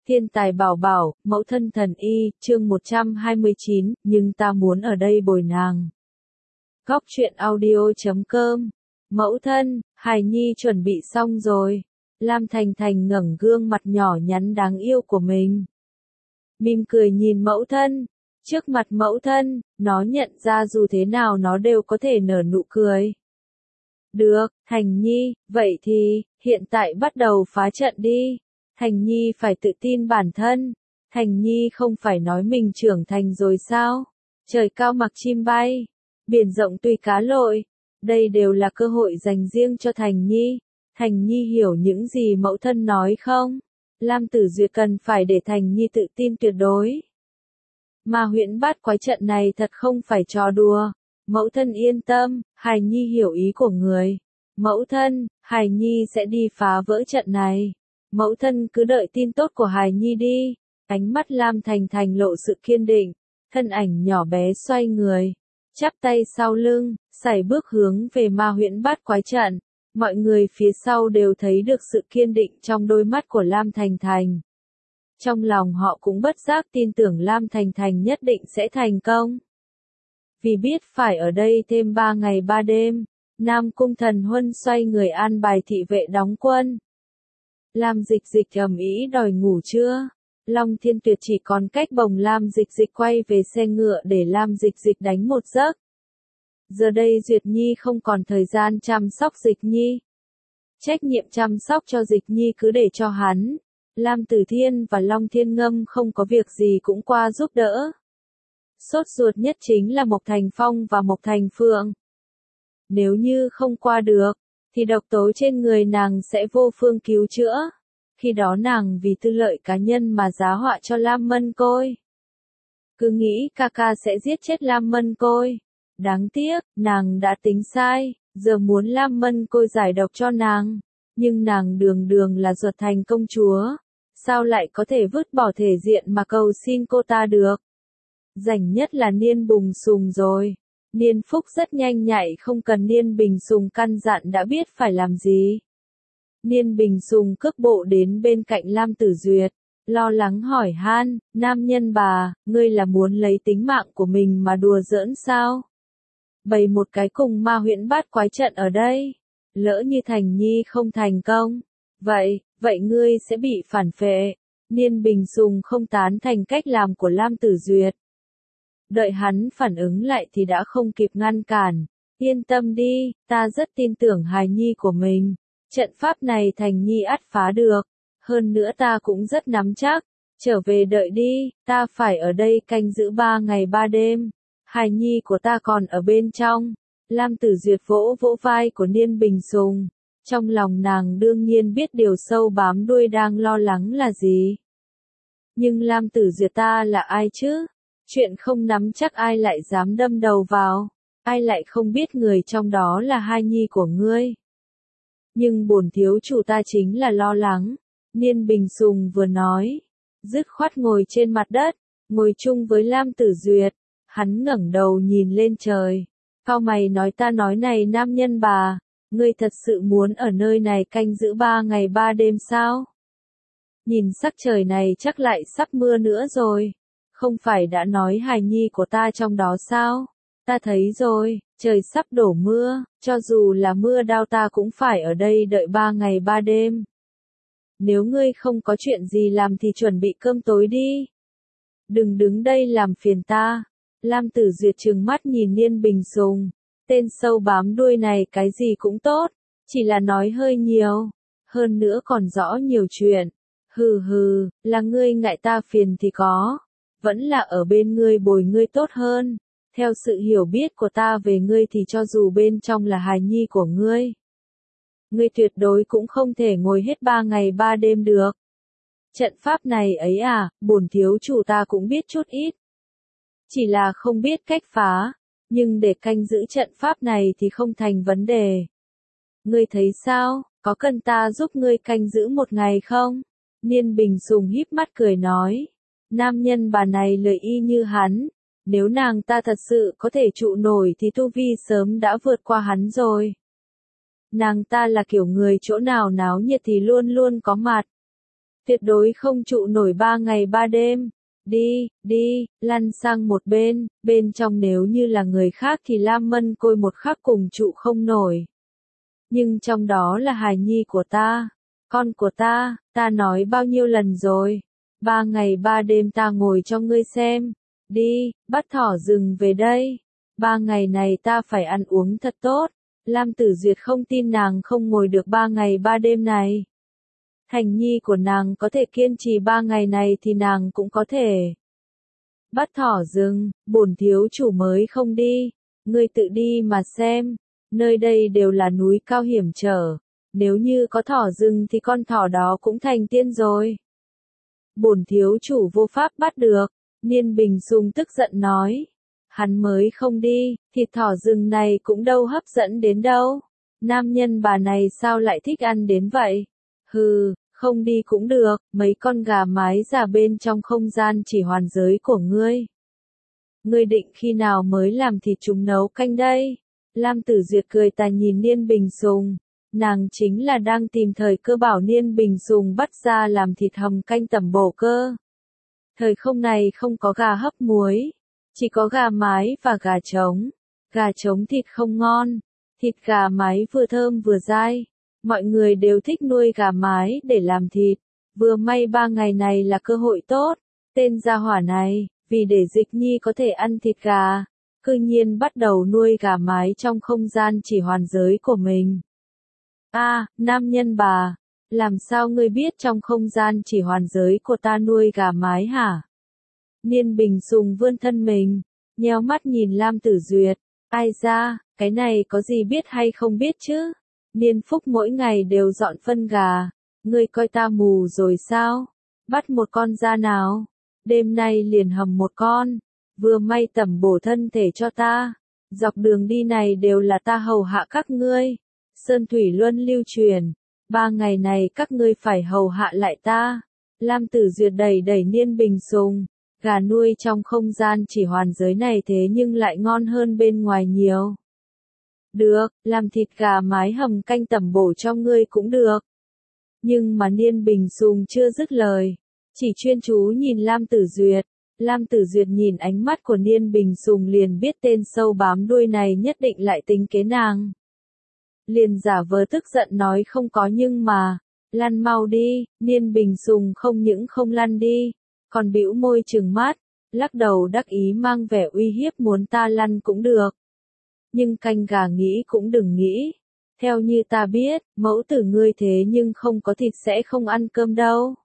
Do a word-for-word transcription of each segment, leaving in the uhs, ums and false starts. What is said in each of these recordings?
Thiên tài bảo bảo, mẫu thân thần y, chương một trăm hai mươi chín, nhưng ta muốn ở đây bồi nàng. Góc truyện audio chấm com. Mẫu thân, hài nhi chuẩn bị xong rồi. Lam Thành Thành ngẩng gương mặt nhỏ nhắn đáng yêu của mình. Mỉm cười nhìn mẫu thân. Trước mặt mẫu thân, nó nhận ra dù thế nào nó đều có thể nở nụ cười. Được, Thành Nhi, vậy thì, hiện tại bắt đầu phá trận đi. Thành Nhi phải tự tin bản thân. Thành Nhi không phải nói mình trưởng thành rồi sao? Trời cao mặc chim bay, biển rộng tùy cá lội. Đây đều là cơ hội dành riêng cho Thành Nhi. Thành Nhi hiểu những gì mẫu thân nói không? Lam Tử Duyệt cần phải để Thành Nhi tự tin tuyệt đối. Mà huyễn bát quái trận này thật không phải trò đùa. Mẫu thân yên tâm, hài nhi hiểu ý của người. Mẫu thân, hài nhi sẽ đi phá vỡ trận này. Mẫu thân cứ đợi tin tốt của hài nhi đi. Ánh mắt Lam Thành Thành lộ sự kiên định. Thân ảnh nhỏ bé xoay người. Chắp tay sau lưng, sải bước hướng về ma huyễn bát quái trận. Mọi người phía sau đều thấy được sự kiên định trong đôi mắt của Lam Thành Thành. Trong lòng họ cũng bất giác tin tưởng Lam Thành Thành nhất định sẽ thành công. Vì biết phải ở đây thêm ba ngày ba đêm, Nam Cung Thần Huân xoay người an bài thị vệ đóng quân. Lam Dịch Dịch ầm ĩ đòi ngủ chưa? Long Thiên Tuyệt chỉ còn cách bồng Lam Dịch Dịch quay về xe ngựa để Lam Dịch Dịch đánh một giấc. Giờ đây Duyệt Nhi không còn thời gian chăm sóc Dịch Nhi. Trách nhiệm chăm sóc cho Dịch Nhi cứ để cho hắn. Lam Tử Thiên và Long Thiên Ngâm không có việc gì cũng qua giúp đỡ. Sốt ruột nhất chính là Mộc Thành Phong và Mộc Thành Phượng. Nếu như không qua được, thì độc tố trên người nàng sẽ vô phương cứu chữa. Khi đó nàng vì tư lợi cá nhân mà giá họa cho Lam Mân Côi. Cứ nghĩ ca ca sẽ giết chết Lam Mân Côi. Đáng tiếc, nàng đã tính sai, giờ muốn Lam Mân Côi giải độc cho nàng. Nhưng nàng đường đường là ruột thành công chúa. Sao lại có thể vứt bỏ thể diện mà cầu xin cô ta được? Rảnh nhất là Niên Bùng Sùng rồi. Niên Phúc rất nhanh nhạy không cần Niên Bình Sùng căn dặn đã biết phải làm gì. Niên Bình Sùng cước bộ đến bên cạnh Lam Tử Duyệt, lo lắng hỏi han, nam nhân bà, ngươi là muốn lấy tính mạng của mình mà đùa giỡn sao? Bày một cái cùng ma huyễn bát quái trận ở đây. Lỡ như Thành Nhi không thành công. Vậy, vậy ngươi sẽ bị phản phệ. Niên Bình Sùng không tán thành cách làm của Lam Tử Duyệt. Đợi hắn phản ứng lại thì đã không kịp ngăn cản. Yên tâm đi, ta rất tin tưởng hài nhi của mình. Trận pháp này Thành Nhi ắt phá được. Hơn nữa ta cũng rất nắm chắc. Trở về đợi đi, ta phải ở đây canh giữ ba ngày ba đêm. Hài nhi của ta còn ở bên trong. Lam Tử Duyệt vỗ vỗ vai của Niên Bình Sùng. Trong lòng nàng đương nhiên biết điều sâu bám đuôi đang lo lắng là gì. Nhưng Lam Tử Duyệt ta là ai chứ? Chuyện không nắm chắc ai lại dám đâm đầu vào. Ai lại không biết người trong đó là hài nhi của ngươi. Nhưng bổn thiếu chủ ta chính là lo lắng. Niên Bình Sùng vừa nói. Dứt khoát ngồi trên mặt đất. Ngồi chung với Lam Tử Duyệt. Hắn ngẩng đầu nhìn lên trời. Cao mày nói ta nói này nam nhân bà. Ngươi thật sự muốn ở nơi này canh giữ ba ngày ba đêm sao? Nhìn sắc trời này chắc lại sắp mưa nữa rồi. Không phải đã nói hài nhi của ta trong đó sao? Ta thấy rồi, trời sắp đổ mưa, cho dù là mưa đao ta cũng phải ở đây đợi ba ngày ba đêm. Nếu ngươi không có chuyện gì làm thì chuẩn bị cơm tối đi. Đừng đứng đây làm phiền ta. Lam Tử Duyệt trừng mắt nhìn Niên Bình Sùng. Tên sâu bám đuôi này cái gì cũng tốt, chỉ là nói hơi nhiều, hơn nữa còn rõ nhiều chuyện. Hừ hừ, là ngươi ngại ta phiền thì có, vẫn là ở bên ngươi bồi ngươi tốt hơn. Theo sự hiểu biết của ta về ngươi thì cho dù bên trong là hài nhi của ngươi, ngươi tuyệt đối cũng không thể ngồi hết ba ngày ba đêm được. Trận pháp này ấy à, bổn thiếu chủ ta cũng biết chút ít. Chỉ là không biết cách phá. Nhưng để canh giữ trận pháp này thì không thành vấn đề. Ngươi thấy sao, có cần ta giúp ngươi canh giữ một ngày không? Niên Bình Sùng híp mắt cười nói. Nam nhân bà này lời y như hắn. Nếu nàng ta thật sự có thể trụ nổi thì tu vi sớm đã vượt qua hắn rồi. Nàng ta là kiểu người chỗ nào náo nhiệt thì luôn luôn có mặt. tuyệt đối không trụ nổi ba ngày ba đêm. Đi, đi, lăn sang một bên, bên trong nếu như là người khác thì Lam Mân Côi một khắc cùng trụ không nổi. Nhưng trong đó là hài nhi của ta, con của ta, ta nói bao nhiêu lần rồi, ba ngày ba đêm ta ngồi cho ngươi xem. Đi, bắt thỏ rừng về đây, ba ngày này ta phải ăn uống thật tốt. Lam Tử Duyệt không tin nàng không ngồi được ba ngày ba đêm này. Thành nhi của nàng có thể kiên trì ba ngày này thì nàng cũng có thể. Bắt thỏ rừng, bổn thiếu chủ mới không đi, ngươi tự đi mà xem, nơi đây đều là núi cao hiểm trở, nếu như có thỏ rừng thì con thỏ đó cũng thành tiên rồi. Bổn thiếu chủ vô pháp bắt được, Niên Bình Sùng tức giận nói. Hắn mới không đi, thịt thỏ rừng này cũng đâu hấp dẫn đến đâu. Nam nhân bà này sao lại thích ăn đến vậy? Hừ, không đi cũng được, mấy con gà mái già bên trong không gian chỉ hoàn giới của ngươi. Ngươi định khi nào mới làm thịt chúng nấu canh đây? Lam Tử Duyệt cười tà nhìn Niên Bình Sùng, nàng chính là đang tìm thời cơ bảo Niên Bình Sùng bắt ra làm thịt hầm canh tẩm bổ cơ. Thời không này không có gà hấp muối, chỉ có gà mái và gà trống. Gà trống thịt không ngon, thịt gà mái vừa thơm vừa dai. Mọi người đều thích nuôi gà mái để làm thịt. Vừa may ba ngày này là cơ hội tốt. Tên gia hỏa này, vì để Dịch Nhi có thể ăn thịt gà, cư nhiên bắt đầu nuôi gà mái trong không gian chỉ hoàn giới của mình. A, à, nam nhân bà, làm sao ngươi biết trong không gian chỉ hoàn giới của ta nuôi gà mái hả? Niên Bình Sùng vươn thân mình, nheo mắt nhìn Lam Tử Duyệt. Ai ra, cái này có gì biết hay không biết chứ? Niên Phúc mỗi ngày đều dọn phân gà, ngươi coi ta mù rồi sao? Bắt một con ra nào, đêm nay liền hầm một con, vừa may tẩm bổ thân thể cho ta. Dọc đường đi này đều là ta hầu hạ các ngươi, sơn thủy luân lưu truyền, ba ngày này các ngươi phải hầu hạ lại ta. Lam Tử Duyệt đẩy đẩy Niên Bình Sùng. Gà nuôi trong không gian chỉ hoàn giới này thế nhưng lại ngon hơn bên ngoài nhiều. Được, làm thịt gà mái hầm canh tẩm bổ cho ngươi cũng được. Nhưng mà Niên Bình Sùng chưa dứt lời, chỉ chuyên chú nhìn Lam Tử Duyệt. Lam Tử Duyệt nhìn ánh mắt của Niên Bình Sùng liền biết tên sâu bám đuôi này nhất định lại tính kế nàng. Liền giả vờ tức giận nói không có nhưng mà, lăn mau đi. Niên Bình Sùng không những không lăn đi, còn bĩu môi trừng mắt, lắc đầu đắc ý mang vẻ uy hiếp muốn ta lăn cũng được. Nhưng canh gà nghĩ cũng đừng nghĩ. Theo như ta biết, mẫu tử ngươi thế nhưng không có thịt sẽ không ăn cơm đâu.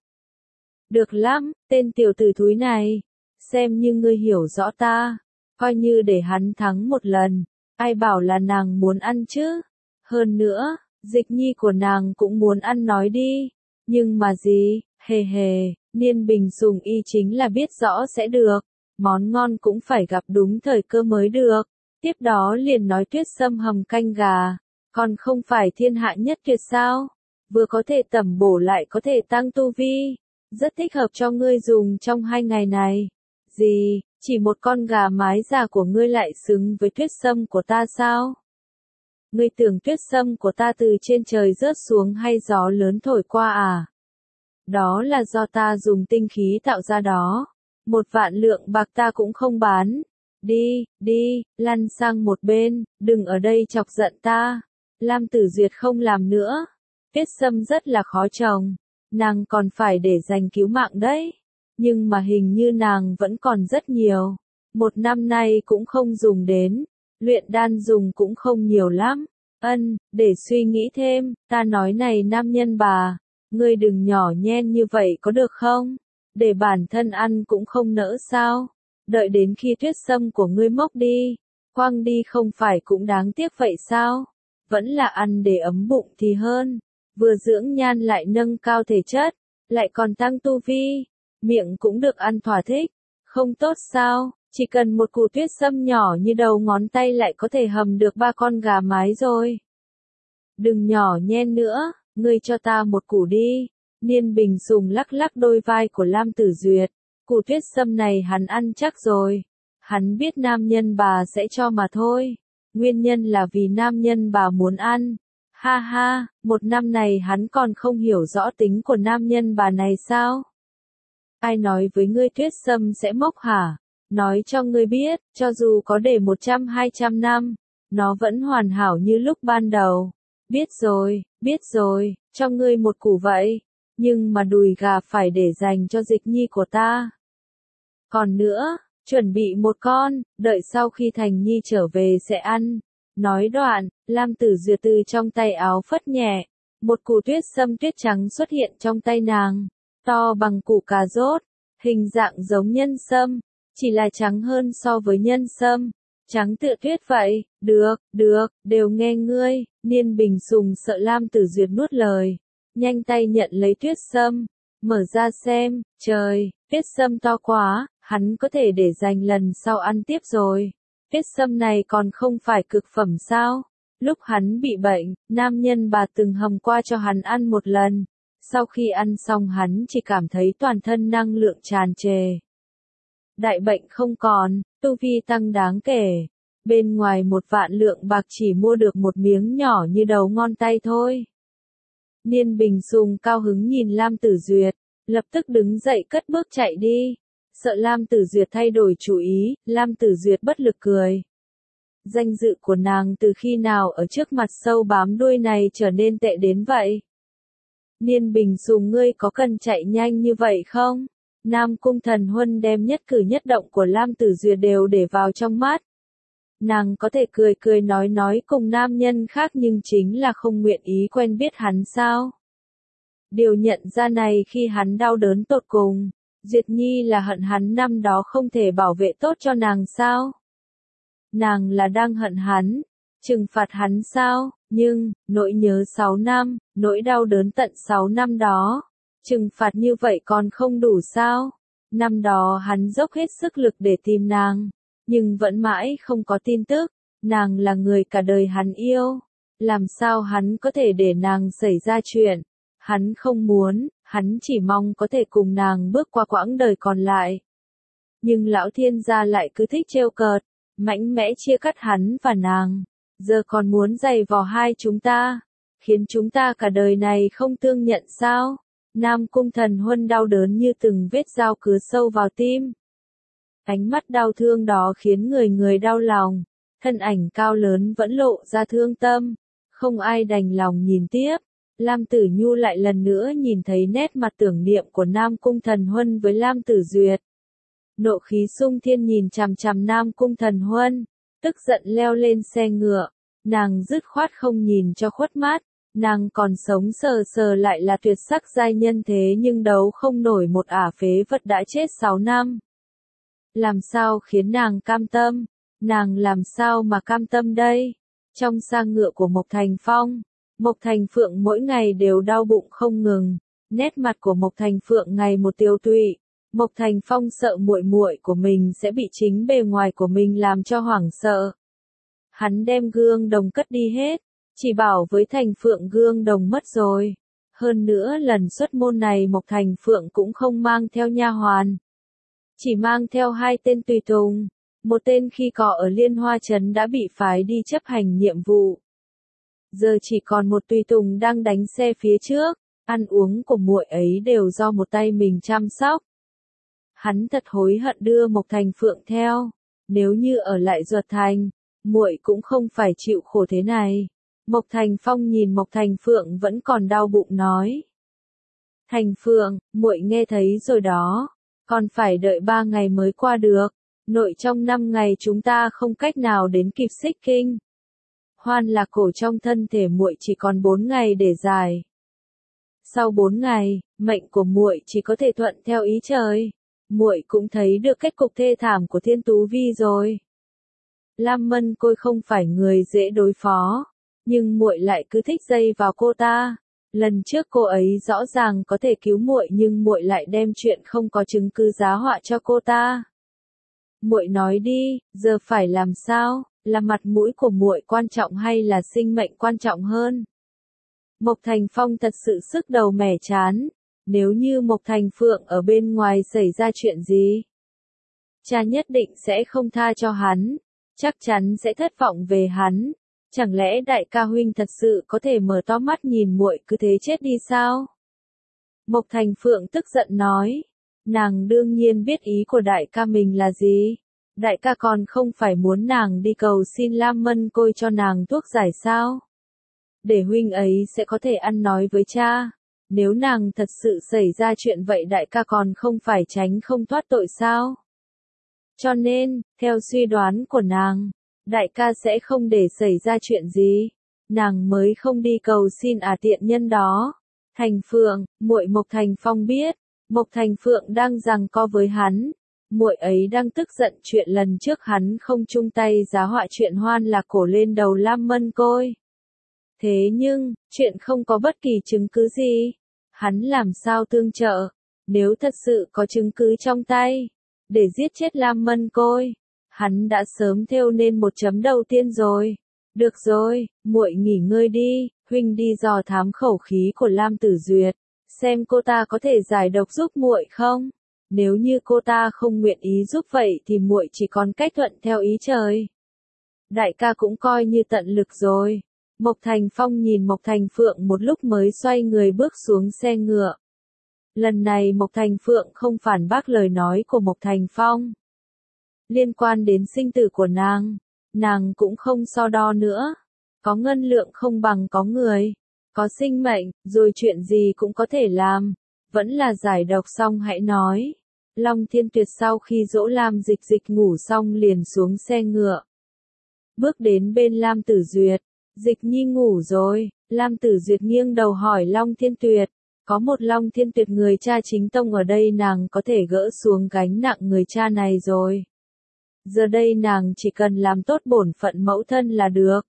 Được lắm, tên tiểu tử thúi này. Xem như ngươi hiểu rõ ta. Coi như để hắn thắng một lần. Ai bảo là nàng muốn ăn chứ. Hơn nữa, Dịch Nhi của nàng cũng muốn ăn nói đi. Nhưng mà gì, hề hề. Niên Bình Sùng y chính là biết rõ sẽ được, món ngon cũng phải gặp đúng thời cơ mới được. Tiếp đó liền nói Tuyết Sâm hầm canh gà, còn không phải thiên hạ nhất tuyệt sao? Vừa có thể tẩm bổ lại có thể tăng tu vi, rất thích hợp cho ngươi dùng trong hai ngày này. Gì, chỉ một con gà mái già của ngươi lại xứng với Tuyết Sâm của ta sao? Ngươi tưởng Tuyết Sâm của ta từ trên trời rớt xuống hay gió lớn thổi qua à? Đó là do ta dùng tinh khí tạo ra đó. Một vạn lượng bạc ta cũng không bán. Đi, đi, lăn sang một bên, đừng ở đây chọc giận ta. Lam Tử Duyệt không làm nữa. Tuyết Sâm rất là khó trồng. Nàng còn phải để dành cứu mạng đấy. Nhưng mà hình như nàng vẫn còn rất nhiều. Một năm nay cũng không dùng đến. Luyện đan dùng cũng không nhiều lắm. Ân, để suy nghĩ thêm, ta nói này nam nhân bà. Ngươi đừng nhỏ nhen như vậy có được không? Để bản thân ăn cũng không nỡ sao? Đợi đến khi Tuyết Sâm của ngươi mốc đi, quăng đi không phải cũng đáng tiếc vậy sao? Vẫn là ăn để ấm bụng thì hơn. Vừa dưỡng nhan lại nâng cao thể chất, lại còn tăng tu vi, miệng cũng được ăn thỏa thích. Không tốt sao? Chỉ cần một củ Tuyết Sâm nhỏ như đầu ngón tay lại có thể hầm được ba con gà mái rồi. Đừng nhỏ nhen nữa. Ngươi cho ta một củ đi. Niên Bình Sùng lắc lắc đôi vai của Lam Tử Duyệt. Củ Tuyết Sâm này hắn ăn chắc rồi. Hắn biết nam nhân bà sẽ cho mà thôi. Nguyên nhân là vì nam nhân bà muốn ăn. Ha ha, một năm này hắn còn không hiểu rõ tính của nam nhân bà này sao? Ai nói với ngươi Tuyết Sâm sẽ mốc hả? Nói cho ngươi biết, cho dù có để một trăm hai trăm năm, nó vẫn hoàn hảo như lúc ban đầu. Biết rồi, biết rồi, cho ngươi một củ vậy. Nhưng mà đùi gà phải để dành cho Dịch Nhi của ta. Còn nữa, chuẩn bị một con, đợi sau khi Thành Nhi trở về sẽ ăn. Nói đoạn, Lam Tử Duyệt từ trong tay áo phất nhẹ, một củ tuyết sâm tuyết trắng xuất hiện trong tay nàng, to bằng củ cà rốt, hình dạng giống nhân sâm, chỉ là trắng hơn so với nhân sâm, trắng tựa tuyết vậy. Được, được, đều nghe ngươi. Niên Bình Sùng sợ Lam Tử Duyệt nuốt lời, nhanh tay nhận lấy tuyết sâm, mở ra xem. Trời, tuyết sâm to quá, hắn có thể để dành lần sau ăn tiếp rồi. Tuyết sâm này còn không phải cực phẩm sao? Lúc hắn bị bệnh, nam nhân bà từng hầm qua cho hắn ăn một lần. Sau khi ăn xong hắn chỉ cảm thấy toàn thân năng lượng tràn trề. Đại bệnh không còn, tu vi tăng đáng kể. Bên ngoài một vạn lượng bạc chỉ mua được một miếng nhỏ như đầu ngón tay thôi. Niên Bình Sùng cao hứng nhìn Lam Tử Duyệt, lập tức đứng dậy cất bước chạy đi. Sợ Lam Tử Duyệt thay đổi chủ ý, Lam Tử Duyệt bất lực cười. Danh dự của nàng từ khi nào ở trước mặt sâu bám đuôi này trở nên tệ đến vậy? Niên Bình Sùng ngươi có cần chạy nhanh như vậy không? Nam Cung Thần Huân đem nhất cử nhất động của Lam Tử Duyệt đều để vào trong mắt. Nàng có thể cười cười nói nói cùng nam nhân khác nhưng chính là không nguyện ý quen biết hắn sao? Điều nhận ra này khi hắn đau đớn tột cùng. Duyệt Nhi là hận hắn năm đó không thể bảo vệ tốt cho nàng sao? Nàng là đang hận hắn, trừng phạt hắn sao? Nhưng, nỗi nhớ sáu năm, nỗi đau đớn tận sáu năm đó, trừng phạt như vậy còn không đủ sao? Năm đó hắn dốc hết sức lực để tìm nàng, nhưng vẫn mãi không có tin tức. Nàng là người cả đời hắn yêu, làm sao hắn có thể để nàng xảy ra chuyện? Hắn không muốn, hắn chỉ mong có thể cùng nàng bước qua quãng đời còn lại. Nhưng lão thiên gia lại cứ thích trêu cợt, mạnh mẽ chia cắt hắn và nàng, giờ còn muốn giày vò hai chúng ta, khiến chúng ta cả đời này không tương nhận sao? Nam Cung Thần Huân đau đớn như từng vết dao cứa sâu vào tim. Ánh mắt đau thương đó khiến người người đau lòng, thân ảnh cao lớn vẫn lộ ra thương tâm, không ai đành lòng nhìn tiếp. Lam Tử Nhu lại lần nữa nhìn thấy nét mặt tưởng niệm của Nam Cung Thần Huân với Lam Tử Duyệt. Nộ khí sung thiên nhìn chằm chằm Nam Cung Thần Huân, tức giận leo lên xe ngựa, nàng dứt khoát không nhìn cho khuất mắt, nàng còn sống sờ sờ lại là tuyệt sắc giai nhân thế nhưng đấu không nổi một ả phế vật đã chết sáu năm. Làm sao khiến nàng cam tâm? Nàng làm sao mà cam tâm đây? Trong sang ngựa của Mộc Thành Phong, Mộc Thành Phượng mỗi ngày đều đau bụng không ngừng, nét mặt của Mộc Thành Phượng ngày một tiêu tụy. Mộc Thành Phong sợ muội muội của mình sẽ bị chính bề ngoài của mình làm cho hoảng sợ. Hắn đem gương đồng cất đi hết, chỉ bảo với Thành Phượng gương đồng mất rồi. Hơn nữa lần xuất môn này Mộc Thành Phượng cũng không mang theo nha hoàn, chỉ mang theo hai tên tùy tùng. Một tên khi cọ ở Liên Hoa Trấn đã bị phái đi chấp hành nhiệm vụ. Giờ chỉ còn một tùy tùng đang đánh xe phía trước, ăn uống của muội ấy đều do một tay mình chăm sóc. Hắn thật hối hận đưa Mộc Thành Phượng theo, nếu như ở lại Duật Thành, muội cũng không phải chịu khổ thế này. Mộc Thành Phong nhìn Mộc Thành Phượng vẫn còn đau bụng nói. Thành Phượng, muội nghe thấy rồi đó, còn phải đợi ba ngày mới qua được, nội trong năm ngày chúng ta không cách nào đến kịp Xích Kinh. Hoan Lạc Cổ trong thân thể muội chỉ còn bốn ngày để giải. Sau bốn ngày, mệnh của muội chỉ có thể thuận theo ý trời. Muội cũng thấy được kết cục thê thảm của Thiên Tú Vi rồi. Lam Mân Côi không phải người dễ đối phó, nhưng muội lại cứ thích dây vào cô ta. Lần trước cô ấy rõ ràng có thể cứu muội nhưng muội lại đem chuyện không có chứng cứ giá họa cho cô ta. Muội nói đi, giờ phải làm sao? Là mặt mũi của muội quan trọng hay là sinh mệnh quan trọng hơn? Mộc Thành Phong thật sự sức đầu mẻ chán. Nếu như Mộc Thành Phượng ở bên ngoài xảy ra chuyện gì, cha nhất định sẽ không tha cho hắn, chắc chắn sẽ thất vọng về hắn. Chẳng lẽ đại ca huynh thật sự có thể mở to mắt nhìn muội cứ thế chết đi sao? Mộc Thành Phượng tức giận nói. Nàng đương nhiên biết ý của đại ca mình là gì. Đại ca còn không phải muốn nàng đi cầu xin Lam Mân Côi cho nàng thuốc giải sao? Để huynh ấy sẽ có thể ăn nói với cha. Nếu nàng thật sự xảy ra chuyện vậy đại ca còn không phải tránh không thoát tội sao? Cho nên, theo suy đoán của nàng, đại ca sẽ không để xảy ra chuyện gì. Nàng mới không đi cầu xin à tiện nhân đó. Thành Phượng, muội Mộc Thành Phong biết, Mộc Thành Phượng đang giằng co với hắn. Muội ấy đang tức giận chuyện lần trước hắn không chung tay giá họa chuyện hoan lạc cổ lên đầu Lam Mân Côi. Thế nhưng, chuyện không có bất kỳ chứng cứ gì. Hắn làm sao tương trợ, nếu thật sự có chứng cứ trong tay, để giết chết Lam Mân Côi, hắn đã sớm thêu nên một chấm đầu tiên rồi. Được rồi, muội nghỉ ngơi đi, huynh đi dò thám khẩu khí của Lam Tử Duyệt, xem cô ta có thể giải độc giúp muội không. Nếu như cô ta không nguyện ý giúp vậy thì muội chỉ còn cách thuận theo ý trời. Đại ca cũng coi như tận lực rồi. Mộc Thành Phong nhìn Mộc Thành Phượng một lúc mới xoay người bước xuống xe ngựa. Lần này Mộc Thành Phượng không phản bác lời nói của Mộc Thành Phong. Liên quan đến sinh tử của nàng, nàng cũng không so đo nữa. Có ngân lượng không bằng có người, có sinh mệnh, rồi chuyện gì cũng có thể làm. Vẫn là giải độc xong hãy nói. Long Thiên Tuyệt sau khi dỗ Lam Dịch Dịch ngủ xong liền xuống xe ngựa. Bước đến bên Lam Tử Duyệt. Dịch Nhi ngủ rồi, Lam Tử Duyệt nghiêng đầu hỏi Long Thiên Tuyệt, có một Long Thiên Tuyệt người cha chính tông ở đây nàng có thể gỡ xuống gánh nặng người cha này rồi. Giờ đây nàng chỉ cần làm tốt bổn phận mẫu thân là được.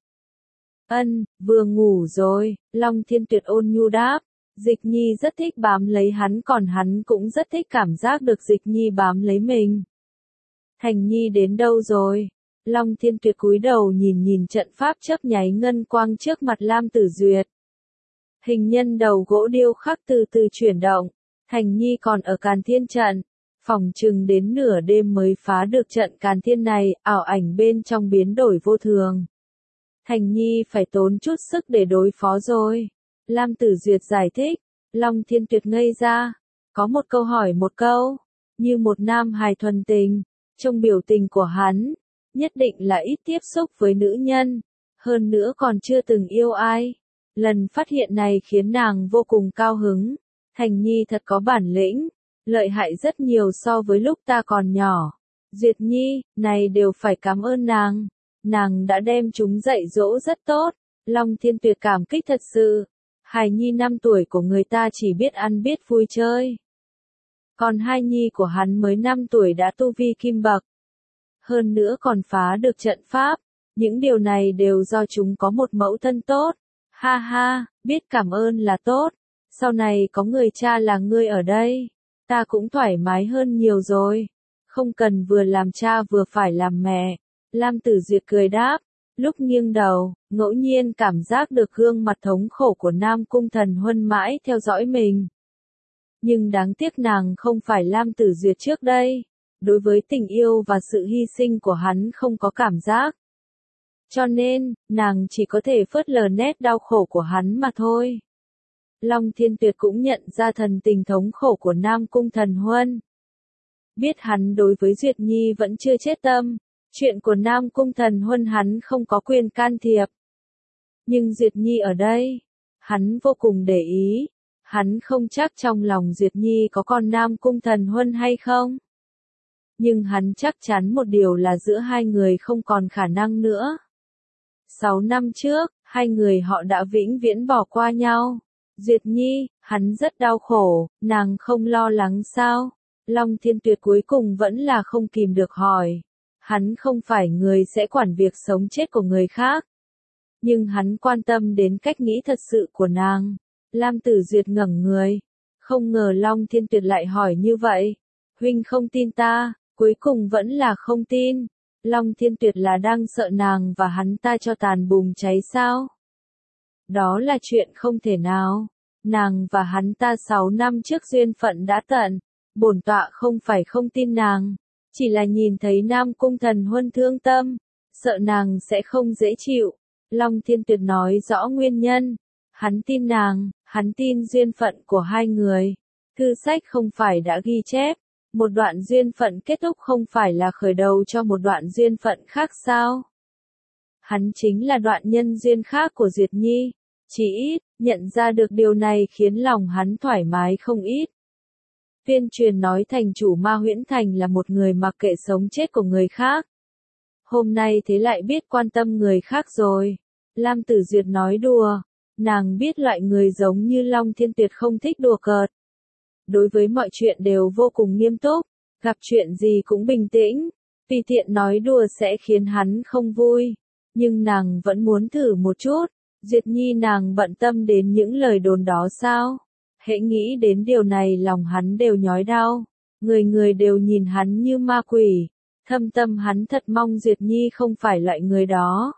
Ân, vừa ngủ rồi, Long Thiên Tuyệt ôn nhu đáp, Dịch Nhi rất thích bám lấy hắn còn hắn cũng rất thích cảm giác được Dịch Nhi bám lấy mình. Thành Nhi đến đâu rồi? Long Thiên Tuyệt cúi đầu nhìn nhìn trận pháp chớp nháy ngân quang trước mặt Lam Tử Duyệt. Hình nhân đầu gỗ điêu khắc từ từ chuyển động, Thành Nhi còn ở Càn Thiên trận, phòng chừng đến nửa đêm mới phá được trận Càn Thiên này, ảo ảnh bên trong biến đổi vô thường. Thành Nhi phải tốn chút sức để đối phó rồi. Lam Tử Duyệt giải thích, Long Thiên Tuyệt ngây ra, có một câu hỏi một câu, như một nam hài thuần tình, trong biểu tình của hắn. Nhất định là ít tiếp xúc với nữ nhân, hơn nữa còn chưa từng yêu ai. Lần phát hiện này khiến nàng vô cùng cao hứng. Thành Nhi thật có bản lĩnh, lợi hại rất nhiều so với lúc ta còn nhỏ. Duyệt Nhi, này đều phải cảm ơn nàng. Nàng đã đem chúng dạy dỗ rất tốt. Long Thiên Tuyệt cảm kích thật sự. Hài Nhi năm tuổi của người ta chỉ biết ăn biết vui chơi. Còn hai Nhi của hắn mới năm tuổi đã tu vi kim bậc. Hơn nữa còn phá được trận pháp, những điều này đều do chúng có một mẫu thân tốt. Ha ha, biết cảm ơn là tốt, sau này có người cha là ngươi ở đây, ta cũng thoải mái hơn nhiều rồi, không cần vừa làm cha vừa phải làm mẹ. Lam Tử Duyệt cười đáp, lúc nghiêng đầu, ngẫu nhiên cảm giác được gương mặt thống khổ của Nam Cung Thần Huân mãi theo dõi mình. Nhưng đáng tiếc nàng không phải Lam Tử Duyệt trước đây. Đối với tình yêu và sự hy sinh của hắn không có cảm giác. Cho nên, nàng chỉ có thể phớt lờ nét đau khổ của hắn mà thôi. Long Thiên Tuyệt cũng nhận ra thần tình thống khổ của Nam Cung Thần Huân. Biết hắn đối với Duyệt Nhi vẫn chưa chết tâm, chuyện của Nam Cung Thần Huân hắn không có quyền can thiệp. Nhưng Duyệt Nhi ở đây, hắn vô cùng để ý, hắn không chắc trong lòng Duyệt Nhi có con Nam Cung Thần Huân hay không. Nhưng hắn chắc chắn một điều là giữa hai người không còn khả năng nữa. Sáu năm trước, hai người họ đã vĩnh viễn bỏ qua nhau. Duyệt Nhi, hắn rất đau khổ, nàng không lo lắng sao? Long Thiên Tuyệt cuối cùng vẫn là không kìm được hỏi. Hắn không phải người sẽ quản việc sống chết của người khác. Nhưng hắn quan tâm đến cách nghĩ thật sự của nàng. Lam Tử Duyệt ngẩng người. Không ngờ Long Thiên Tuyệt lại hỏi như vậy. Huynh không tin ta. Cuối cùng vẫn là không tin. Long Thiên Tuyệt là đang sợ nàng và hắn ta cho tàn bùng cháy sao? Đó là chuyện không thể nào. Nàng và hắn ta sáu năm trước duyên phận đã tận. Bổn tọa không phải không tin nàng. Chỉ là nhìn thấy Nam Cung Thần Huân thương tâm. Sợ nàng sẽ không dễ chịu. Long Thiên Tuyệt nói rõ nguyên nhân. Hắn tin nàng, hắn tin duyên phận của hai người. Thư sách không phải đã ghi chép, một đoạn duyên phận kết thúc không phải là khởi đầu cho một đoạn duyên phận khác sao? Hắn chính là đoạn nhân duyên khác của Duyệt Nhi. Chỉ ít, nhận ra được điều này khiến lòng hắn thoải mái không ít. Tuyên truyền nói thành chủ Ma Huyễn Thành là một người mặc kệ sống chết của người khác. Hôm nay thế lại biết quan tâm người khác rồi. Lam Tử Duyệt nói đùa. Nàng biết loại người giống như Long Thiên Tuyệt không thích đùa cợt. Đối với mọi chuyện đều vô cùng nghiêm túc, gặp chuyện gì cũng bình tĩnh. Tùy tiện nói đùa sẽ khiến hắn không vui. Nhưng nàng vẫn muốn thử một chút. Duyệt Nhi nàng bận tâm đến những lời đồn đó sao? Hễ nghĩ đến điều này lòng hắn đều nhói đau. Người người đều nhìn hắn như ma quỷ. Thâm tâm hắn thật mong Duyệt Nhi không phải loại người đó.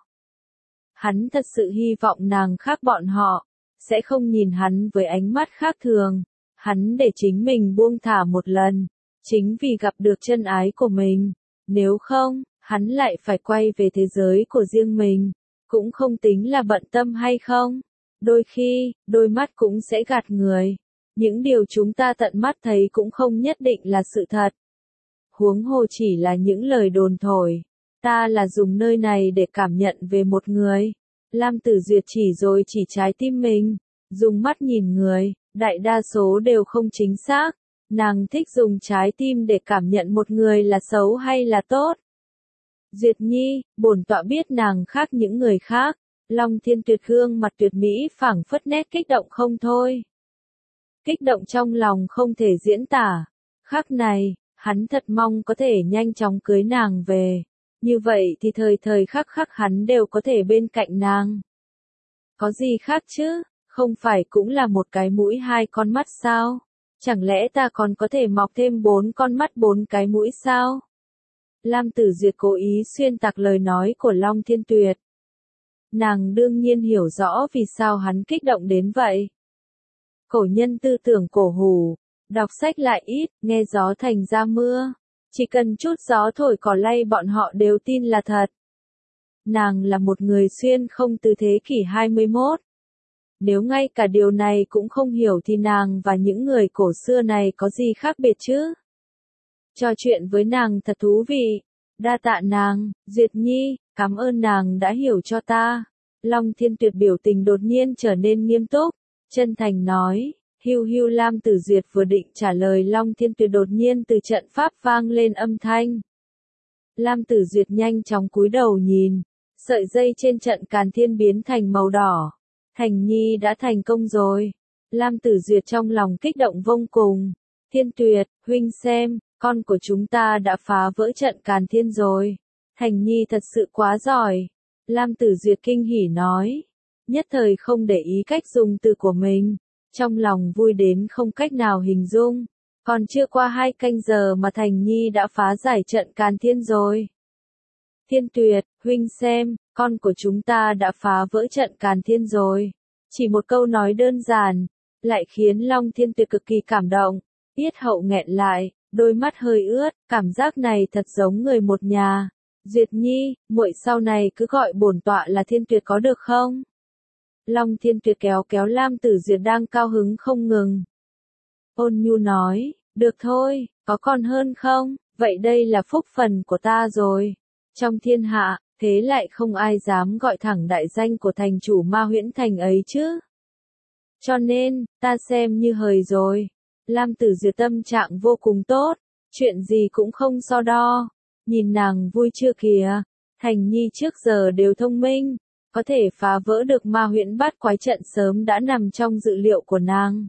Hắn thật sự hy vọng nàng khác bọn họ, sẽ không nhìn hắn với ánh mắt khác thường. Hắn để chính mình buông thả một lần, chính vì gặp được chân ái của mình. Nếu không, hắn lại phải quay về thế giới của riêng mình. Cũng không tính là bận tâm hay không. Đôi khi, đôi mắt cũng sẽ gạt người. Những điều chúng ta tận mắt thấy cũng không nhất định là sự thật. Huống hồ chỉ là những lời đồn thổi. Ta là dùng nơi này để cảm nhận về một người. Lam Tử Duyệt chỉ rồi chỉ trái tim mình. Dùng mắt nhìn người, đại đa số đều không chính xác. Nàng thích dùng trái tim để cảm nhận một người là xấu hay là tốt. Duyệt Nhi, bổn tọa biết nàng khác những người khác. Long Thiên Tuyệt gương mặt tuyệt mỹ phảng phất nét kích động không thôi. Kích động trong lòng không thể diễn tả. Khắc này, hắn thật mong có thể nhanh chóng cưới nàng về. Như vậy thì thời thời khắc khắc hắn đều có thể bên cạnh nàng. Có gì khác chứ, không phải cũng là một cái mũi hai con mắt sao? Chẳng lẽ ta còn có thể mọc thêm bốn con mắt bốn cái mũi sao? Lam Tử Duyệt cố ý xuyên tạc lời nói của Long Thiên Tuyệt. Nàng đương nhiên hiểu rõ vì sao hắn kích động đến vậy. Cổ nhân tư tưởng cổ hủ, đọc sách lại ít, nghe gió thành ra mưa. Chỉ cần chút gió thổi cỏ lay bọn họ đều tin là thật. Nàng là một người xuyên không từ thế kỷ hai mươi mốt. Nếu ngay cả điều này cũng không hiểu thì nàng và những người cổ xưa này có gì khác biệt chứ? Trò chuyện với nàng thật thú vị. Đa tạ nàng, Duyệt Nhi, cảm ơn nàng đã hiểu cho ta. Long Thiên Tuyệt biểu tình đột nhiên trở nên nghiêm túc, chân thành nói. Hiu hiu. Lam Tử Duyệt vừa định trả lời Long Thiên Tuyệt đột nhiên từ trận pháp vang lên âm thanh. Lam Tử Duyệt nhanh chóng cúi đầu nhìn, sợi dây trên trận càn thiên biến thành màu đỏ. Thành Nhi đã thành công rồi. Lam Tử Duyệt trong lòng kích động vô cùng. Thiên Tuyệt, huynh xem, con của chúng ta đã phá vỡ trận càn thiên rồi. Thành Nhi thật sự quá giỏi. Lam Tử Duyệt kinh hỉ nói. Nhất thời không để ý cách dùng từ của mình. Trong lòng vui đến không cách nào hình dung. Còn chưa qua hai canh giờ mà Thành Nhi đã phá giải trận càn thiên rồi. Thiên Tuyệt, huynh xem, con của chúng ta đã phá vỡ trận càn thiên rồi. Chỉ một câu nói đơn giản, lại khiến Long Thiên Tuyệt cực kỳ cảm động. Yết hậu nghẹn lại, đôi mắt hơi ướt, cảm giác này thật giống người một nhà. Duyệt Nhi, muội sau này cứ gọi bổn tọa là Thiên Tuyệt có được không? Long Thiên Tuyệt kéo kéo Lam Tử Duyệt đang cao hứng không ngừng. Ôn nhu nói, được thôi, có còn hơn không? Vậy đây là phúc phần của ta rồi. Trong thiên hạ, thế lại không ai dám gọi thẳng đại danh của thành chủ Ma Huyễn Thành ấy chứ. Cho nên, ta xem như hời rồi. Lam Tử Duyệt tâm trạng vô cùng tốt, chuyện gì cũng không so đo. Nhìn nàng vui chưa kìa, Thành Nhi trước giờ đều thông minh, có thể phá vỡ được Ma Huyễn Bát Quái trận sớm đã nằm trong dự liệu của nàng.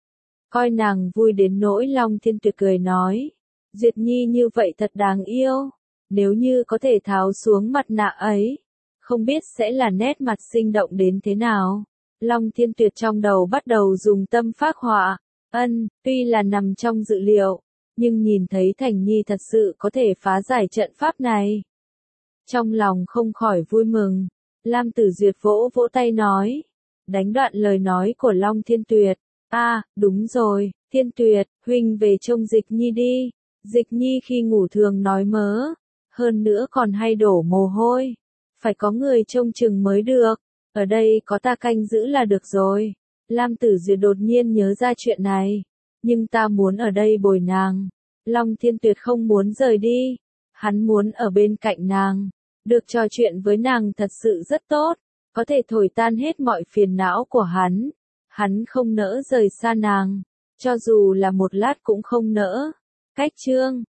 Coi nàng vui đến nỗi Long Thiên Tuyệt cười nói, Duyệt Nhi như vậy thật đáng yêu. Nếu như có thể tháo xuống mặt nạ ấy, không biết sẽ là nét mặt sinh động đến thế nào. Long Thiên Tuyệt trong đầu bắt đầu dùng tâm phác họa. Ân, tuy là nằm trong dự liệu, nhưng nhìn thấy Thành Nhi thật sự có thể phá giải trận pháp này. Trong lòng không khỏi vui mừng. Lam Tử Duyệt vỗ vỗ tay nói. Đánh đoạn lời nói của Long Thiên Tuyệt. A, à, đúng rồi, Thiên Tuyệt, huynh về trông Dịch Nhi đi. Dịch Nhi khi ngủ thường nói mớ. Hơn nữa còn hay đổ mồ hôi. Phải có người trông chừng mới được. Ở đây có ta canh giữ là được rồi. Lam Tử Duyệt đột nhiên nhớ ra chuyện này. Nhưng ta muốn ở đây bồi nàng. Long Thiên Tuyệt không muốn rời đi. Hắn muốn ở bên cạnh nàng. Được trò chuyện với nàng thật sự rất tốt. Có thể thổi tan hết mọi phiền não của hắn. Hắn không nỡ rời xa nàng. Cho dù là một lát cũng không nỡ. Cách chương